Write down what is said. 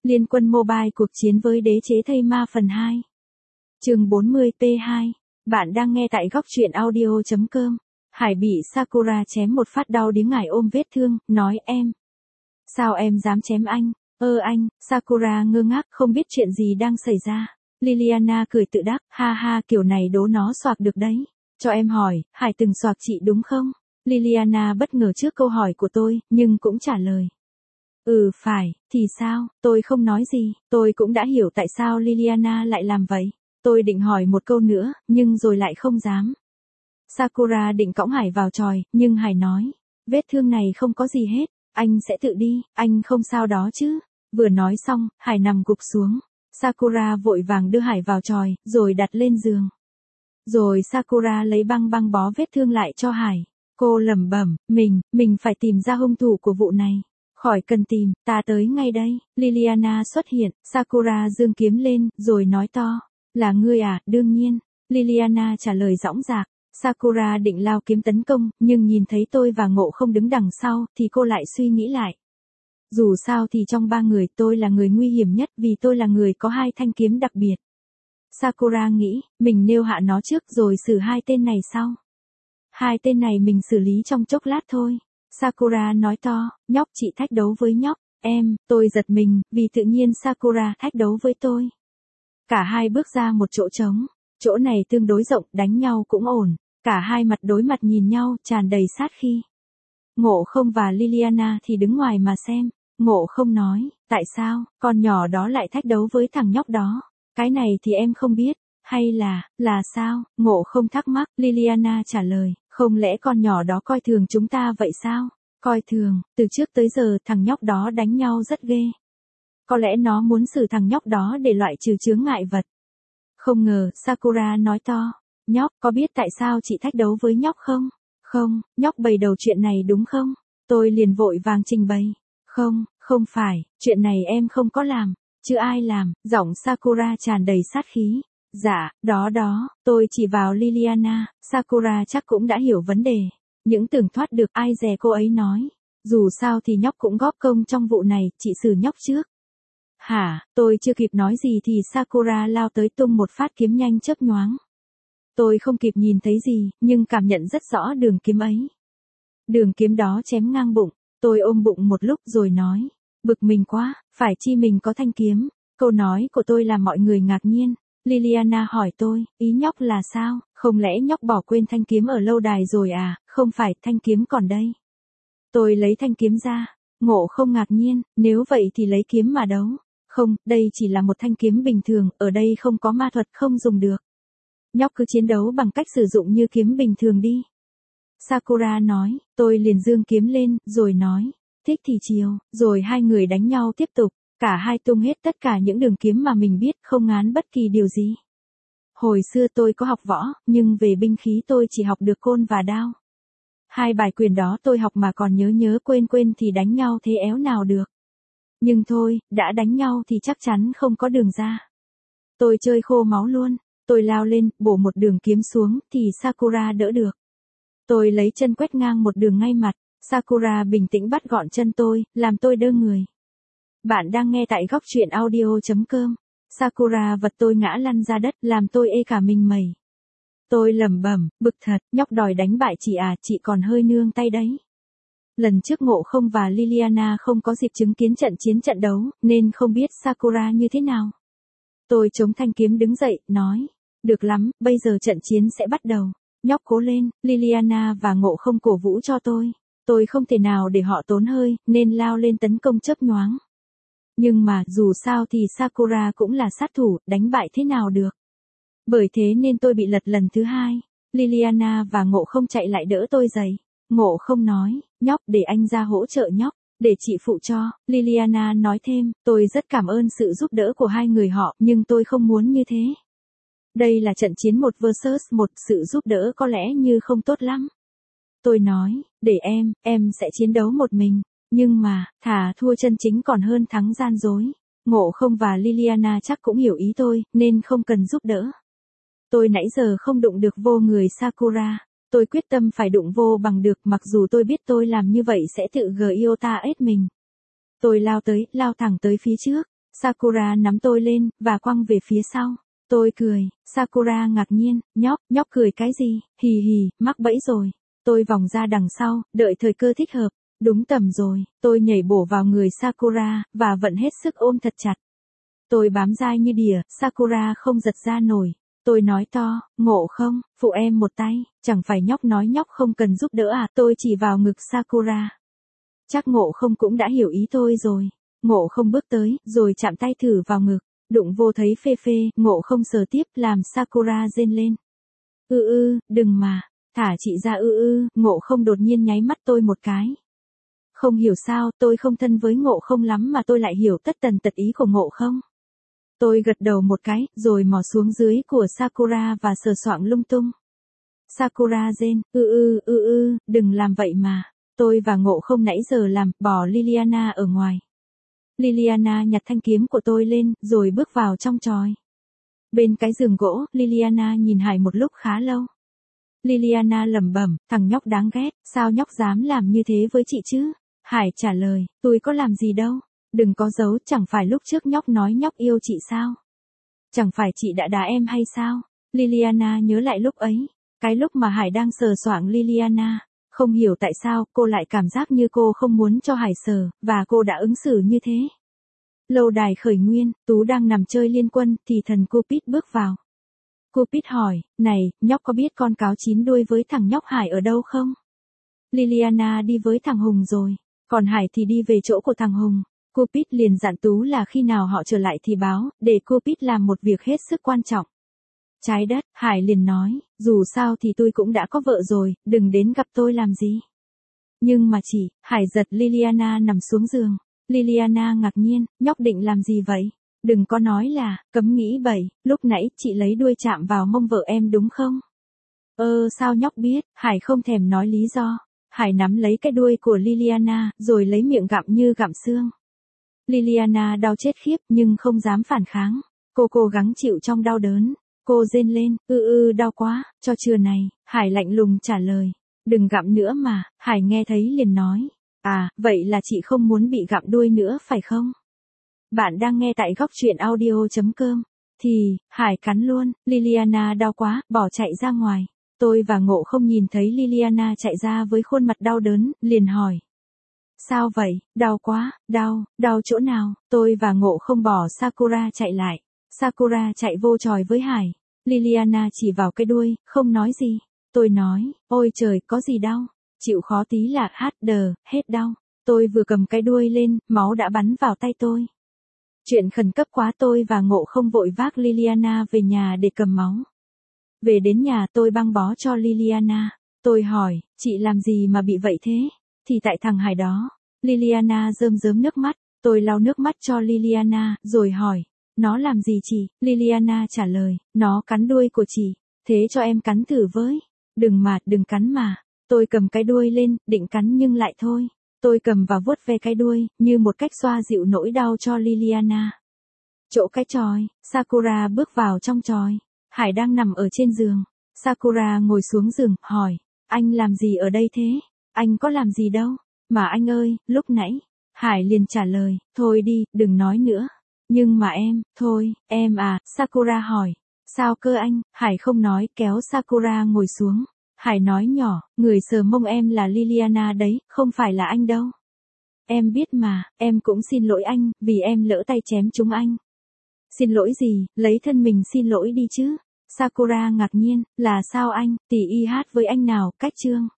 Liên quân mobile cuộc chiến với đế chế thây ma phần 2. Chương 40p2. Bạn đang nghe tại góc truyện audio.com. Hải bị Sakura chém một phát đau điếng ngải ôm vết thương, nói em. Sao em dám chém anh? Anh, Sakura ngơ ngác không biết chuyện gì đang xảy ra. Liliana cười tự đắc, ha ha kiểu này đố nó xoạc được đấy. Cho em hỏi, Hải từng xoạc chị đúng không? Liliana bất ngờ trước câu hỏi của tôi, nhưng cũng trả lời. Phải, thì sao, tôi không nói gì, tôi cũng đã hiểu tại sao Liliana lại làm vậy. Tôi định hỏi một câu nữa, nhưng rồi lại không dám. Sakura định cõng Hải vào chòi, nhưng Hải nói, vết thương này không có gì hết, anh sẽ tự đi, anh không sao đó chứ. Vừa nói xong, Hải nằm gục xuống. Sakura vội vàng đưa Hải vào chòi, rồi đặt lên giường. Rồi Sakura lấy băng bó vết thương lại cho Hải. Cô lẩm bẩm, mình phải tìm ra hung thủ của vụ này. Khỏi cần tìm, ta tới ngay đây. Liliana xuất hiện, Sakura giương kiếm lên, rồi nói to. Là ngươi à, đương nhiên. Liliana trả lời dõng dạc. Sakura định lao kiếm tấn công, nhưng nhìn thấy tôi và Ngộ không đứng đằng sau, thì cô lại suy nghĩ lại. Dù sao thì trong ba người tôi là người nguy hiểm nhất vì tôi là người có hai thanh kiếm đặc biệt. Sakura nghĩ, mình nêu hạ nó trước rồi xử hai tên này sau. Hai tên này mình xử lý trong chốc lát thôi. Sakura nói to, nhóc chị thách đấu với nhóc, tôi giật mình, vì tự nhiên Sakura thách đấu với tôi. Cả hai bước ra một chỗ trống, chỗ này tương đối rộng, đánh nhau cũng ổn, cả hai mặt đối mặt nhìn nhau, tràn đầy sát khí. Ngộ không và Liliana thì đứng ngoài mà xem, Ngộ không nói, tại sao, con nhỏ đó lại thách đấu với thằng nhóc đó, cái này thì em không biết, hay là sao, Ngộ không thắc mắc, Liliana trả lời, không lẽ con nhỏ đó coi thường chúng ta vậy sao? Coi thường, từ trước tới giờ thằng nhóc đó đánh nhau rất ghê. Có lẽ nó muốn xử thằng nhóc đó để loại trừ chướng ngại vật. Không ngờ, Sakura nói to, nhóc có biết tại sao chị thách đấu với nhóc không? Không, nhóc bày đầu chuyện này đúng không? Tôi liền vội vàng trình bày. Không phải, chuyện này em không có làm, chứ ai làm, giọng Sakura tràn đầy sát khí. Dạ, đó, tôi chỉ vào Liliana, Sakura chắc cũng đã hiểu vấn đề. Những tưởng thoát được ai dè cô ấy nói. Dù sao thì nhóc cũng góp công trong vụ này, chị xử nhóc trước. Hả, tôi chưa kịp nói gì thì Sakura lao tới tung một phát kiếm nhanh chớp nhoáng. Tôi không kịp nhìn thấy gì, nhưng cảm nhận rất rõ đường kiếm ấy. Đường kiếm đó chém ngang bụng, tôi ôm bụng một lúc rồi nói. Bực mình quá, phải chi mình có thanh kiếm. Câu nói của tôi làm mọi người ngạc nhiên. Liliana hỏi tôi, ý nhóc là sao, không lẽ nhóc bỏ quên thanh kiếm ở lâu đài rồi à, không phải, thanh kiếm còn đây. Tôi lấy thanh kiếm ra, Ngộ không ngạc nhiên, nếu vậy thì lấy kiếm mà đấu. Không, đây chỉ là một thanh kiếm bình thường, ở đây không có ma thuật không dùng được. Nhóc cứ chiến đấu bằng cách sử dụng như kiếm bình thường đi. Sakura nói, tôi liền giương kiếm lên, rồi nói, thích thì chiều, rồi hai người đánh nhau tiếp tục. Cả hai tung hết tất cả những đường kiếm mà mình biết, không ngán bất kỳ điều gì. Hồi xưa tôi có học võ, nhưng về binh khí tôi chỉ học được côn và đao. Hai bài quyền đó tôi học mà còn nhớ quên thì đánh nhau thế éo nào được. Nhưng thôi, đã đánh nhau thì chắc chắn không có đường ra. Tôi chơi khô máu luôn, tôi lao lên, bổ một đường kiếm xuống, thì Sakura đỡ được. Tôi lấy chân quét ngang một đường ngay mặt, Sakura bình tĩnh bắt gọn chân tôi, làm tôi đơ người. Bạn đang nghe tại góc truyện audio.com. Sakura vật tôi ngã lăn ra đất, làm tôi ê cả mình mẩy. Tôi lẩm bẩm, bực thật, nhóc đòi đánh bại chị à, chị còn hơi nương tay đấy. Lần trước Ngộ không và Liliana không có dịp chứng kiến trận đấu, nên không biết Sakura như thế nào. Tôi chống thanh kiếm đứng dậy, nói, được lắm, bây giờ trận chiến sẽ bắt đầu. Nhóc cố lên, Liliana và Ngộ không cổ vũ cho tôi. Tôi không thể nào để họ tốn hơi, nên lao lên tấn công chớp nhoáng. Nhưng mà, dù sao thì Sakura cũng là sát thủ, đánh bại thế nào được. Bởi thế nên tôi bị lật lần thứ hai. Liliana và Ngộ không chạy lại đỡ tôi dậy. Ngộ không nói, nhóc để anh ra hỗ trợ nhóc, để chị phụ cho. Liliana nói thêm, tôi rất cảm ơn sự giúp đỡ của hai người họ, nhưng tôi không muốn như thế. Đây là trận chiến 1 vs 1, sự giúp đỡ có lẽ như không tốt lắm. Tôi nói, để em sẽ chiến đấu một mình. Nhưng mà, thà thua chân chính còn hơn thắng gian dối. Ngộ không và Liliana chắc cũng hiểu ý tôi, nên không cần giúp đỡ. Tôi nãy giờ không đụng được vô người Sakura. Tôi quyết tâm phải đụng vô bằng được, mặc dù tôi biết tôi làm như vậy sẽ tự Giota ết mình. Tôi lao thẳng tới phía trước. Sakura nắm tôi lên, và quăng về phía sau. Tôi cười, Sakura ngạc nhiên, nhóc cười cái gì, hì hì, mắc bẫy rồi. Tôi vòng ra đằng sau, đợi thời cơ thích hợp. Đúng tầm rồi, tôi nhảy bổ vào người Sakura, và vận hết sức ôm thật chặt. Tôi bám dai như đỉa, Sakura không giật ra nổi. Tôi nói to, Ngộ không, phụ em một tay, chẳng phải nhóc nói nhóc không cần giúp đỡ à, tôi chỉ vào ngực Sakura. Chắc Ngộ không cũng đã hiểu ý tôi rồi. Ngộ không bước tới, rồi chạm tay thử vào ngực, đụng vô thấy phê phê, Ngộ không sờ tiếp, làm Sakura rên lên. Đừng mà, thả chị ra Ngộ không đột nhiên nháy mắt tôi một cái. Không hiểu sao, tôi không thân với Ngộ không lắm mà tôi lại hiểu tất tần tật ý của Ngộ không. Tôi gật đầu một cái, rồi mò xuống dưới của Sakura và sờ soạng lung tung. Sakura rên, đừng làm vậy mà. Tôi và Ngộ không nãy giờ làm, bỏ Liliana ở ngoài. Liliana nhặt thanh kiếm của tôi lên, rồi bước vào trong chòi. Bên cái giường gỗ, Liliana nhìn Hải một lúc khá lâu. Liliana lẩm bẩm, thằng nhóc đáng ghét, sao nhóc dám làm như thế với chị chứ? Hải trả lời, tôi có làm gì đâu. Đừng có giấu, chẳng phải lúc trước nhóc nói nhóc yêu chị sao? Chẳng phải chị đã đá em hay sao? Liliana nhớ lại lúc ấy, cái lúc mà Hải đang sờ soạng Liliana. Không hiểu tại sao, cô lại cảm giác như cô không muốn cho Hải sờ, và cô đã ứng xử như thế. Lâu đài khởi nguyên, Tú đang nằm chơi liên quân, thì thần Cupid bước vào. Cupid hỏi, này, nhóc có biết con cáo chín đuôi với thằng nhóc Hải ở đâu không? Liliana đi với thằng Hùng rồi, còn Hải thì đi về chỗ của thằng Hùng. Cupid liền dặn Tú là khi nào họ trở lại thì báo, để Cupid làm một việc hết sức quan trọng. Trái đất, Hải liền nói, dù sao thì tôi cũng đã có vợ rồi, đừng đến gặp tôi làm gì. Nhưng mà chị, Hải giật Liliana nằm xuống giường. Liliana ngạc nhiên, nhóc định làm gì vậy? Đừng có nói là, cấm nghĩ bậy, lúc nãy chị lấy đuôi chạm vào mông vợ em đúng không? Sao nhóc biết? Hải không thèm nói lý do. Hải nắm lấy cái đuôi của Liliana, rồi lấy miệng gặm như gặm xương. Liliana đau chết khiếp nhưng không dám phản kháng. Cô cố gắng chịu trong đau đớn. Cô rên lên, đau quá, cho trưa này. Hải lạnh lùng trả lời. Đừng gặm nữa mà. Hải nghe thấy liền nói. À, vậy là chị không muốn bị gặm đuôi nữa phải không? Bạn đang nghe tại góc truyện audio.com. Thì, Hải cắn luôn, Liliana đau quá, bỏ chạy ra ngoài. Tôi và Ngộ không nhìn thấy Liliana chạy ra với khuôn mặt đau đớn, liền hỏi. Sao vậy, đau quá, đau chỗ nào? Tôi và Ngộ không bỏ Sakura chạy lại. Sakura chạy vô chòi với Hải. Liliana chỉ vào cái đuôi, không nói gì. Tôi nói, ôi trời, có gì đau? Chịu khó tí là hết đau. Tôi vừa cầm cái đuôi lên, máu đã bắn vào tay tôi. Chuyện khẩn cấp quá, tôi và Ngộ không vội vác Liliana về nhà để cầm máu. Về đến nhà tôi băng bó cho Liliana. Tôi hỏi, chị làm gì mà bị vậy thế? Thì tại thằng Hải đó. Liliana rơm rớm nước mắt. Tôi lau nước mắt cho Liliana, rồi hỏi, nó làm gì chị? Liliana trả lời, nó cắn đuôi của chị. Thế cho em cắn thử với. Đừng cắn mà. Tôi cầm cái đuôi lên, định cắn nhưng lại thôi. Tôi cầm và vuốt ve cái đuôi, như một cách xoa dịu nỗi đau cho Liliana. Chỗ cái chòi, Sakura bước vào trong chòi. Hải đang nằm ở trên giường. Sakura ngồi xuống giường, hỏi, anh làm gì ở đây thế? Anh có làm gì đâu. Mà anh ơi, lúc nãy. Hải liền trả lời, thôi đi, đừng nói nữa. Nhưng mà em à, Sakura hỏi. Sao cơ anh? Hải không nói, kéo Sakura ngồi xuống. Hải nói nhỏ, người sờ mông em là Liliana đấy, không phải là anh đâu. Em biết mà, em cũng xin lỗi anh, vì em lỡ tay chém chúng anh. Xin lỗi gì, lấy thân mình xin lỗi đi chứ. Sakura ngạc nhiên, là sao anh, tỷ y hát với anh nào, cách chương.